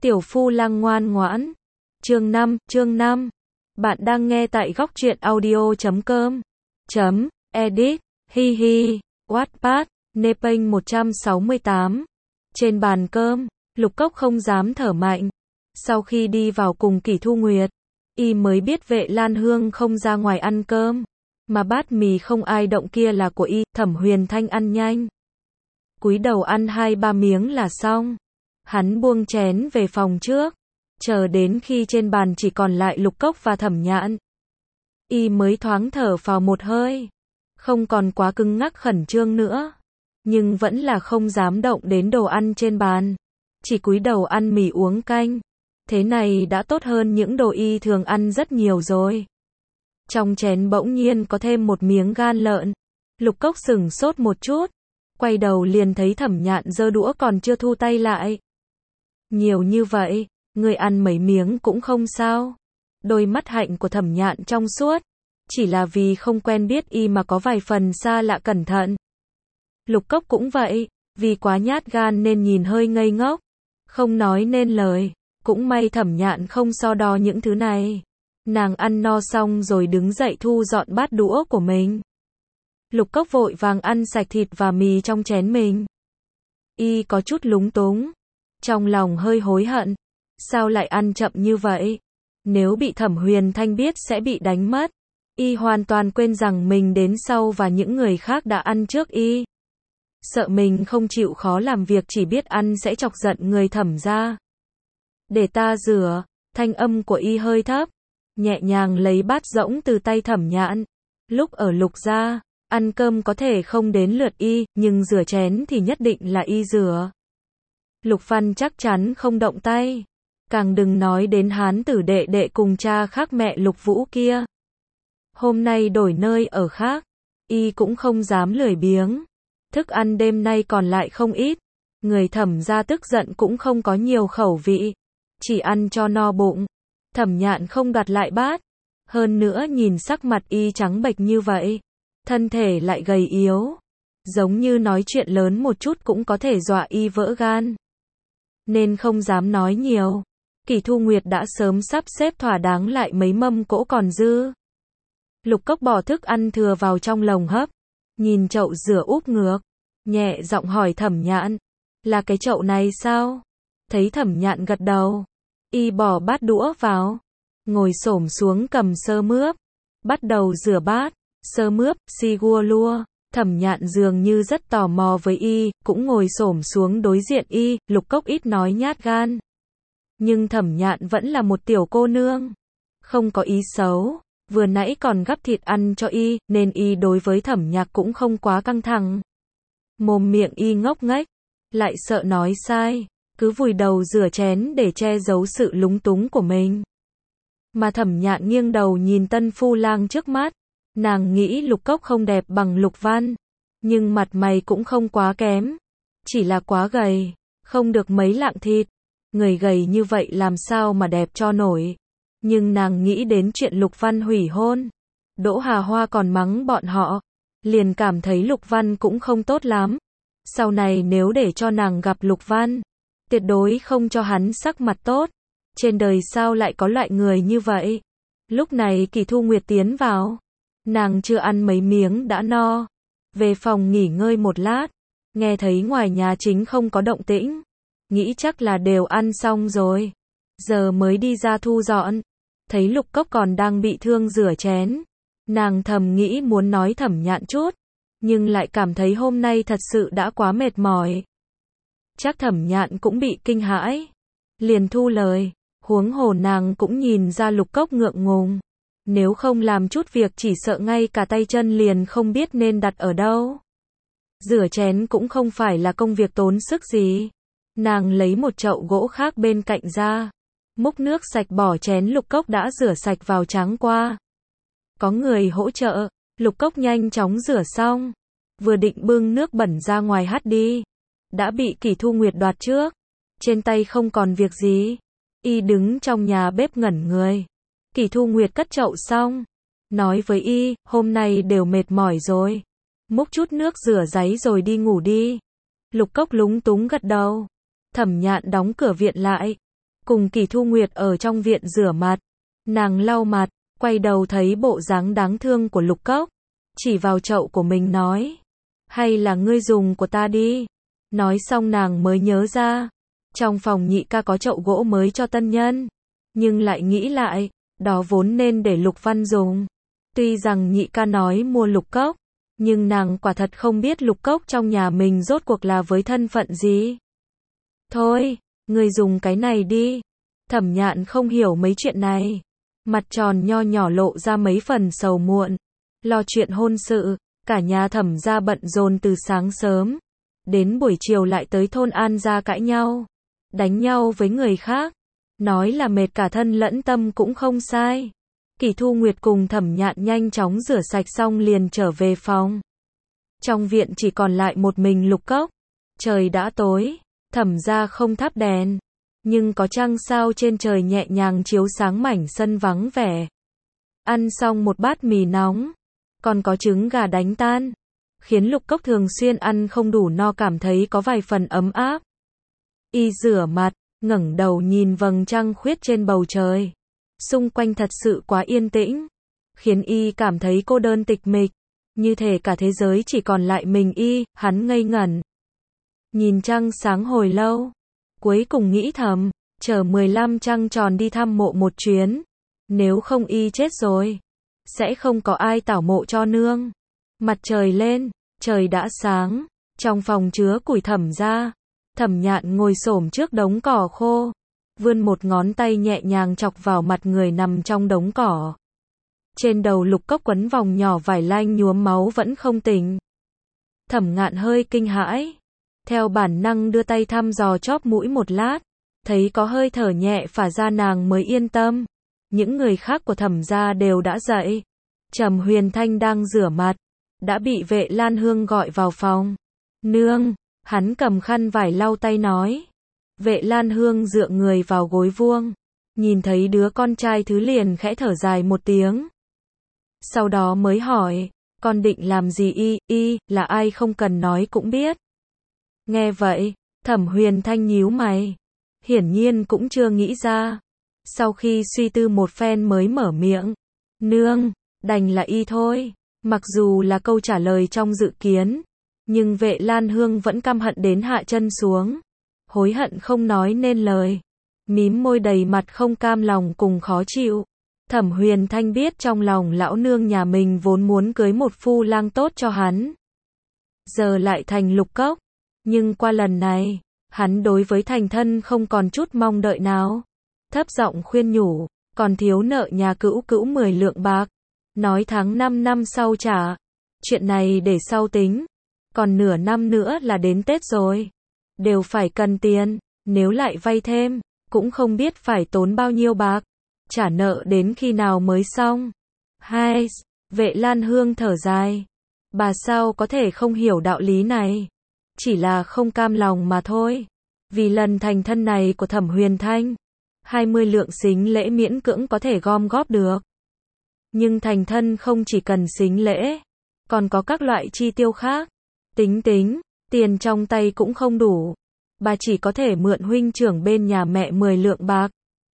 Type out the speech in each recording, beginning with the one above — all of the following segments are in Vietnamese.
Tiểu Phu Lang ngoan ngoãn. Chương 5. Bạn đang nghe tại góc truyện audio.com. Edit. Hi hi. Wattpad. Nepeng 168. Trên bàn cơm, Lục Cốc không dám thở mạnh. Sau khi đi vào cùng Kỷ Thu Nguyệt, y mới biết Vệ Lan Hương không ra ngoài ăn cơm, mà bát mì không ai động kia là của y. Thẩm Huyền Thanh ăn nhanh, cúi đầu ăn 2-3 miếng là xong. Hắn buông chén về phòng trước, chờ đến khi trên bàn chỉ còn lại Lục Cốc và Thẩm Nhạn, y mới thoáng thở phào một hơi, không còn quá cứng ngắc khẩn trương nữa, nhưng vẫn là không dám động đến đồ ăn trên bàn, chỉ cúi đầu ăn mì uống canh. Thế này đã tốt hơn những đồ y thường ăn rất nhiều rồi. Trong chén bỗng nhiên có thêm một miếng gan lợn. Lục Cốc sửng sốt một chút, quay đầu liền thấy Thẩm Nhạn giơ đũa còn chưa thu tay lại. Nhiều như vậy, người ăn mấy miếng cũng không sao. Đôi mắt hạnh của Thẩm Nhạn trong suốt, chỉ là vì không quen biết y mà có vài phần xa lạ cẩn thận. Lục Cốc cũng vậy, vì quá nhát gan nên nhìn hơi ngây ngốc, không nói nên lời. Cũng may Thẩm Nhạn không so đo những thứ này. Nàng ăn no xong rồi đứng dậy thu dọn bát đũa của mình. Lục Cốc vội vàng ăn sạch thịt và mì trong chén mình. Y có chút lúng túng, trong lòng hơi hối hận. Sao lại ăn chậm như vậy? Nếu bị Thẩm Huyền Thanh biết sẽ bị đánh mất. Y hoàn toàn quên rằng mình đến sau và những người khác đã ăn trước y. Sợ mình không chịu khó làm việc chỉ biết ăn sẽ chọc giận người Thẩm gia. Để ta rửa. Thanh âm của y hơi thấp, nhẹ nhàng lấy bát rỗng từ tay Thẩm Nhạn. Lúc ở Lục gia, ăn cơm có thể không đến lượt y, nhưng rửa chén thì nhất định là y rửa. Lục Văn chắc chắn không động tay, càng đừng nói đến Hán tử đệ đệ cùng cha khác mẹ Lục Vũ kia. Hôm nay đổi nơi ở khác, y cũng không dám lười biếng. Thức ăn đêm nay còn lại không ít, người Thẩm gia tức giận cũng không có nhiều khẩu vị, chỉ ăn cho no bụng. Thẩm Nhạn không đoạt lại bát, hơn nữa nhìn sắc mặt y trắng bệch như vậy, thân thể lại gầy yếu, giống như nói chuyện lớn một chút cũng có thể dọa y vỡ gan, nên không dám nói nhiều. Kỷ Thu Nguyệt đã sớm sắp xếp thỏa đáng lại mấy mâm cỗ còn dư. Lục Cốc bỏ thức ăn thừa vào trong lồng hấp, nhìn chậu rửa úp ngược, nhẹ giọng hỏi Thẩm Nhạn, là cái chậu này sao? Thấy Thẩm Nhạn gật đầu, y bỏ bát đũa vào, ngồi xổm xuống cầm sơ mướp, bắt đầu rửa bát. Sơ mướp, si gua lua. Thẩm Nhạn dường như rất tò mò với y, cũng ngồi xổm xuống đối diện y. Lục Cốc ít nói nhát gan, nhưng Thẩm Nhạn vẫn là một tiểu cô nương, không có ý xấu, vừa nãy còn gắp thịt ăn cho y, nên y đối với Thẩm Nhạc cũng không quá căng thẳng. Mồm miệng y ngốc nghếch, lại sợ nói sai, cứ vùi đầu rửa chén để che giấu sự lúng túng của mình. Mà Thẩm Nhạn nghiêng đầu nhìn tân phu lang trước mắt, nàng nghĩ Lục Cốc không đẹp bằng Lục Văn, nhưng mặt mày cũng không quá kém, chỉ là quá gầy, không được mấy lạng thịt. Người gầy như vậy làm sao mà đẹp cho nổi. Nhưng nàng nghĩ đến chuyện Lục Văn hủy hôn, Đỗ Hà Hoa còn mắng bọn họ, liền cảm thấy Lục Văn cũng không tốt lắm. Sau này nếu để cho nàng gặp Lục Văn, tuyệt đối không cho hắn sắc mặt tốt. Trên đời sao lại có loại người như vậy? Lúc này Kỷ Thu Nguyệt tiến vào, nàng chưa ăn mấy miếng đã no, về phòng nghỉ ngơi một lát, nghe thấy ngoài nhà chính không có động tĩnh, nghĩ chắc là đều ăn xong rồi, giờ mới đi ra thu dọn, thấy Lục Cốc còn đang bị thương rửa chén, nàng thầm nghĩ muốn nói Thẩm Nhạn chút, nhưng lại cảm thấy hôm nay thật sự đã quá mệt mỏi. Chắc Thẩm Nhạn cũng bị kinh hãi, liền thu lời, huống hồ nàng cũng nhìn ra Lục Cốc ngượng ngùng, nếu không làm chút việc chỉ sợ ngay cả tay chân liền không biết nên đặt ở đâu. Rửa chén cũng không phải là công việc tốn sức gì. Nàng lấy một chậu gỗ khác bên cạnh ra, múc nước sạch bỏ chén Lục Cốc đã rửa sạch vào tráng qua. Có người hỗ trợ, Lục Cốc nhanh chóng rửa xong, vừa định bưng nước bẩn ra ngoài hắt đi, đã bị Kỷ Thu Nguyệt đoạt trước. Trên tay không còn việc gì, y đứng trong nhà bếp ngẩn người. Kỷ Thu Nguyệt cất chậu xong, nói với y, hôm nay đều mệt mỏi rồi, múc chút nước rửa ráy rồi đi ngủ đi. Lục Cốc lúng túng gật đầu. Thẩm Nhạn đóng cửa viện lại, cùng Kỳ Thu Nguyệt ở trong viện rửa mặt. Nàng lau mặt, quay đầu thấy bộ dáng đáng thương của Lục Cốc, chỉ vào chậu của mình nói, hay là ngươi dùng của ta đi. Nói xong nàng mới nhớ ra, trong phòng nhị ca có chậu gỗ mới cho tân nhân, nhưng lại nghĩ lại, đó vốn nên để Lục Văn dùng. Tuy rằng nhị ca nói mua Lục Cốc, nhưng nàng quả thật không biết Lục Cốc trong nhà mình rốt cuộc là với thân phận gì. Thôi, ngươi dùng cái này đi. Thẩm Nhạn không hiểu mấy chuyện này, mặt tròn nho nhỏ lộ ra mấy phần sầu muộn. Lo chuyện hôn sự, cả nhà Thẩm gia bận rộn từ sáng sớm, đến buổi chiều lại tới thôn An gia cãi nhau, đánh nhau với người khác, nói là mệt cả thân lẫn tâm cũng không sai. Kỳ Thu Nguyệt cùng Thẩm Nhạn nhanh chóng rửa sạch xong liền trở về phòng. Trong viện chỉ còn lại một mình Lục Cốc. Trời đã tối, Thẩm gia không thắp đèn, nhưng có trăng sao trên trời nhẹ nhàng chiếu sáng mảnh sân vắng vẻ. Ăn xong một bát mì nóng, còn có trứng gà đánh tan, khiến Lục Cốc thường xuyên ăn không đủ no cảm thấy có vài phần ấm áp. Y rửa mặt, ngẩng đầu nhìn vầng trăng khuyết trên bầu trời. Xung quanh thật sự quá yên tĩnh, khiến y cảm thấy cô đơn tịch mịch, như thể cả thế giới chỉ còn lại mình y. Hắn ngây ngẩn, nhìn trăng sáng hồi lâu, cuối cùng nghĩ thầm, chờ 15 trăng tròn đi thăm mộ một chuyến, nếu không y chết rồi, sẽ không có ai tảo mộ cho nương. Mặt trời lên, trời đã sáng, trong phòng chứa củi Thẩm gia, Thẩm Nhạn ngồi xổm trước đống cỏ khô, vươn một ngón tay nhẹ nhàng chọc vào mặt người nằm trong đống cỏ. Trên đầu Lục Cốc quấn vòng nhỏ vải lanh nhuốm máu vẫn không tỉnh. Thẩm Ngạn hơi kinh hãi, theo bản năng đưa tay thăm dò chóp mũi một lát, thấy có hơi thở nhẹ phả ra nàng mới yên tâm. Những người khác của Thẩm gia đều đã dậy. Trầm Huyền Thanh đang rửa mặt, đã bị Vệ Lan Hương gọi vào phòng. Nương, hắn cầm khăn vải lau tay nói. Vệ Lan Hương dựa người vào gối vuông, nhìn thấy đứa con trai thứ liền khẽ thở dài một tiếng. Sau đó mới hỏi, con định làm gì? Y là ai không cần nói cũng biết. Nghe vậy, Thẩm Huyền Thanh nhíu mày, hiển nhiên cũng chưa nghĩ ra. Sau khi suy tư một phen mới mở miệng, nương, đành là y thôi. Mặc dù là câu trả lời trong dự kiến, nhưng Vệ Lan Hương vẫn căm hận đến hạ chân xuống, hối hận không nói nên lời, mím môi đầy mặt không cam lòng cùng khó chịu. Thẩm Huyền Thanh biết trong lòng lão nương nhà mình vốn muốn cưới một phu lang tốt cho hắn, giờ lại thành Lục Cốc, nhưng qua lần này, hắn đối với thành thân không còn chút mong đợi nào. Thấp giọng khuyên nhủ, còn thiếu nợ nhà cữu cữu 10 lượng bạc, nói tháng 5 năm sau trả, chuyện này để sau tính, còn nửa năm nữa là đến Tết rồi, đều phải cần tiền, nếu lại vay thêm, cũng không biết phải tốn bao nhiêu bạc, trả nợ đến khi nào mới xong. Hai, Vệ Lan Hương thở dài, bà sao có thể không hiểu đạo lý này, chỉ là không cam lòng mà thôi. Vì lần thành thân này của Thẩm Huyền Thanh, 20 lượng sính lễ miễn cưỡng có thể gom góp được. Nhưng thành thân không chỉ cần sính lễ, còn có các loại chi tiêu khác. Tính, tiền trong tay cũng không đủ. Bà chỉ có thể mượn huynh trưởng bên nhà mẹ 10 lượng bạc.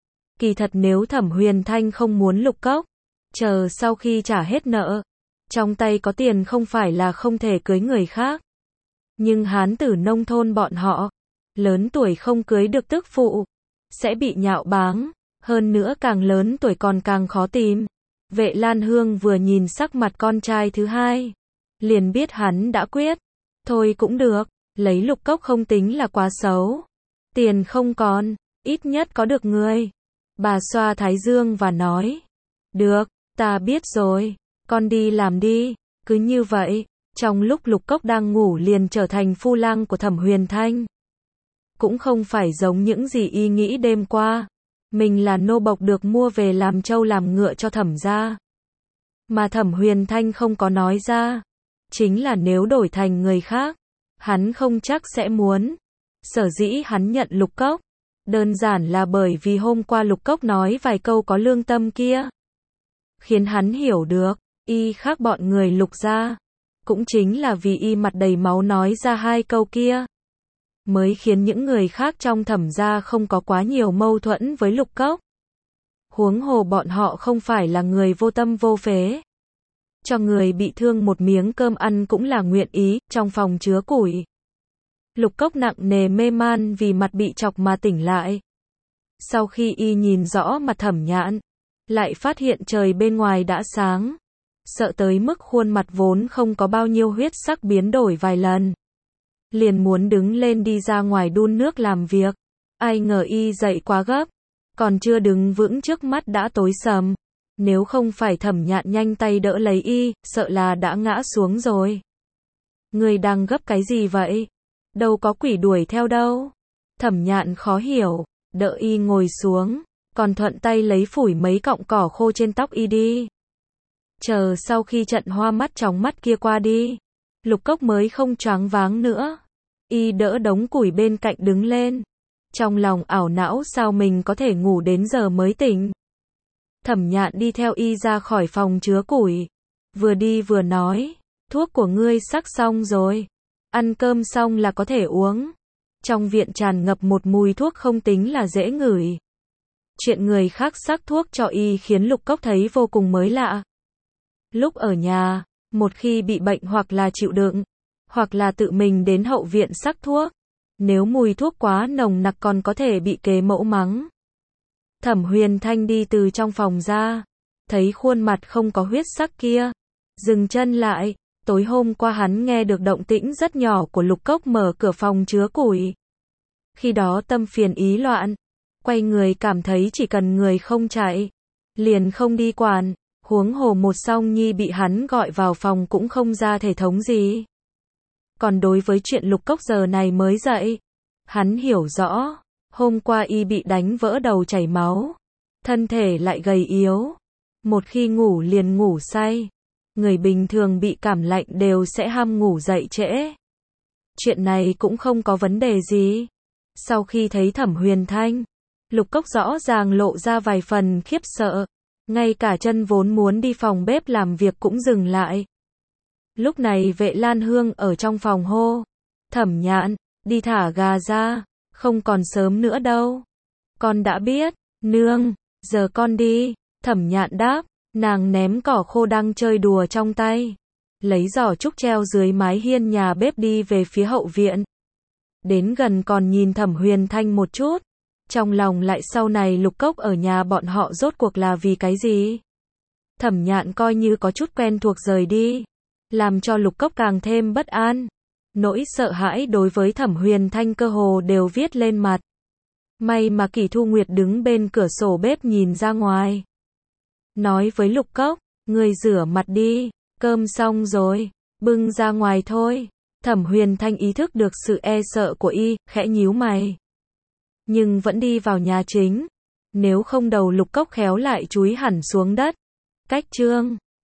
Kỳ thật nếu Thẩm Huyền Thanh không muốn Lục Cốc, chờ sau khi trả hết nợ, trong tay có tiền không phải là không thể cưới người khác. Nhưng hán tử nông thôn bọn họ, lớn tuổi không cưới được tức phụ, sẽ bị nhạo báng, hơn nữa càng lớn tuổi còn càng khó tìm. Vệ Lan Hương vừa nhìn sắc mặt con trai thứ hai, liền biết hắn đã quyết. Thôi cũng được, lấy Lục Cốc không tính là quá xấu. Tiền không còn, ít nhất có được người. Bà xoa thái dương và nói, được, ta biết rồi, con đi làm đi. Cứ như vậy, trong lúc Lục Cốc đang ngủ liền trở thành phu lang của Thẩm Huyền Thanh. Cũng không phải giống những gì y nghĩ đêm qua, mình là nô bộc được mua về làm trâu làm ngựa cho Thẩm gia. Mà Thẩm Huyền Thanh không có nói ra, chính là nếu đổi thành người khác, hắn không chắc sẽ muốn. Sở dĩ hắn nhận Lục Cốc, đơn giản là bởi vì hôm qua Lục Cốc nói vài câu có lương tâm kia, khiến hắn hiểu được, y khác bọn người Lục gia. Cũng chính là vì y mặt đầy máu nói ra hai câu kia, mới khiến những người khác trong Thẩm gia không có quá nhiều mâu thuẫn với Lục Cốc. Huống hồ bọn họ không phải là người vô tâm vô phế. Cho người bị thương một miếng cơm ăn cũng là nguyện ý, trong phòng chứa củi. Lục Cốc nặng nề mê man vì mặt bị chọc mà tỉnh lại. Sau khi y nhìn rõ mặt Thẩm Nhạn, lại phát hiện trời bên ngoài đã sáng. Sợ tới mức khuôn mặt vốn không có bao nhiêu huyết sắc biến đổi vài lần. Liền muốn đứng lên đi ra ngoài đun nước làm việc. Ai ngờ y dậy quá gấp. Còn chưa đứng vững trước mắt đã tối sầm. Nếu không phải Thẩm Nhạn nhanh tay đỡ lấy y, sợ là đã ngã xuống rồi. Người đang gấp cái gì vậy? Đâu có quỷ đuổi theo đâu. Thẩm Nhạn khó hiểu, đỡ y ngồi xuống, còn thuận tay lấy phủi mấy cọng cỏ khô trên tóc y đi. Chờ sau khi trận hoa mắt chóng mắt kia qua đi, Lục Cốc mới không choáng váng nữa. Y đỡ đống củi bên cạnh đứng lên. Trong lòng ảo não sao mình có thể ngủ đến giờ mới tỉnh. Thẩm Nhạn đi theo y ra khỏi phòng chứa củi. Vừa đi vừa nói, thuốc của ngươi sắc xong rồi. Ăn cơm xong là có thể uống. Trong viện tràn ngập một mùi thuốc không tính là dễ ngửi. Chuyện người khác sắc thuốc cho y khiến Lục Cốc thấy vô cùng mới lạ. Lúc ở nhà, một khi bị bệnh hoặc là chịu đựng, hoặc là tự mình đến hậu viện sắc thuốc. Nếu mùi thuốc quá nồng nặc còn có thể bị kế mẫu mắng. Thẩm Huyền Thanh đi từ trong phòng ra, thấy khuôn mặt không có huyết sắc kia, dừng chân lại. Tối hôm qua hắn nghe được động tĩnh rất nhỏ của Lục Cốc mở cửa phòng chứa củi. Khi đó tâm phiền ý loạn, quay người cảm thấy chỉ cần người không chạy, liền không đi quản. Huống hồ một Song Nhi bị hắn gọi vào phòng cũng không ra thể thống gì. Còn đối với chuyện Lục Cốc giờ này mới dậy, hắn hiểu rõ, hôm qua y bị đánh vỡ đầu chảy máu, thân thể lại gầy yếu, một khi ngủ liền ngủ say. Người bình thường bị cảm lạnh đều sẽ ham ngủ dậy trễ. Chuyện này cũng không có vấn đề gì. Sau khi thấy Thẩm Huyền Thanh, Lục Cốc rõ ràng lộ ra vài phần khiếp sợ. Ngay cả chân vốn muốn đi phòng bếp làm việc cũng dừng lại. Lúc này Vệ Lan Hương ở trong phòng hô. Thẩm Nhạn, đi thả gà ra, không còn sớm nữa đâu. Con đã biết, nương, giờ con đi. Thẩm Nhạn đáp, nàng ném cỏ khô đang chơi đùa trong tay. Lấy giỏ trúc treo dưới mái hiên nhà bếp đi về phía hậu viện. Đến gần còn nhìn Thẩm Huyền Thanh một chút. Trong lòng lại sau này Lục Cốc ở nhà bọn họ rốt cuộc là vì cái gì? Thẩm Nhạn coi như có chút quen thuộc rời đi, làm cho Lục Cốc càng thêm bất an. Nỗi sợ hãi đối với Thẩm Huyền Thanh cơ hồ đều viết lên mặt. May mà Kỷ Thu Nguyệt đứng bên cửa sổ bếp nhìn ra ngoài. Nói với Lục Cốc, người rửa mặt đi, cơm xong rồi, bưng ra ngoài thôi. Thẩm Huyền Thanh ý thức được sự e sợ của y, khẽ nhíu mày. Nhưng vẫn đi vào nhà chính. Nếu không đầu Lục Cốc khéo lại chúi hẳn xuống đất. Cách chương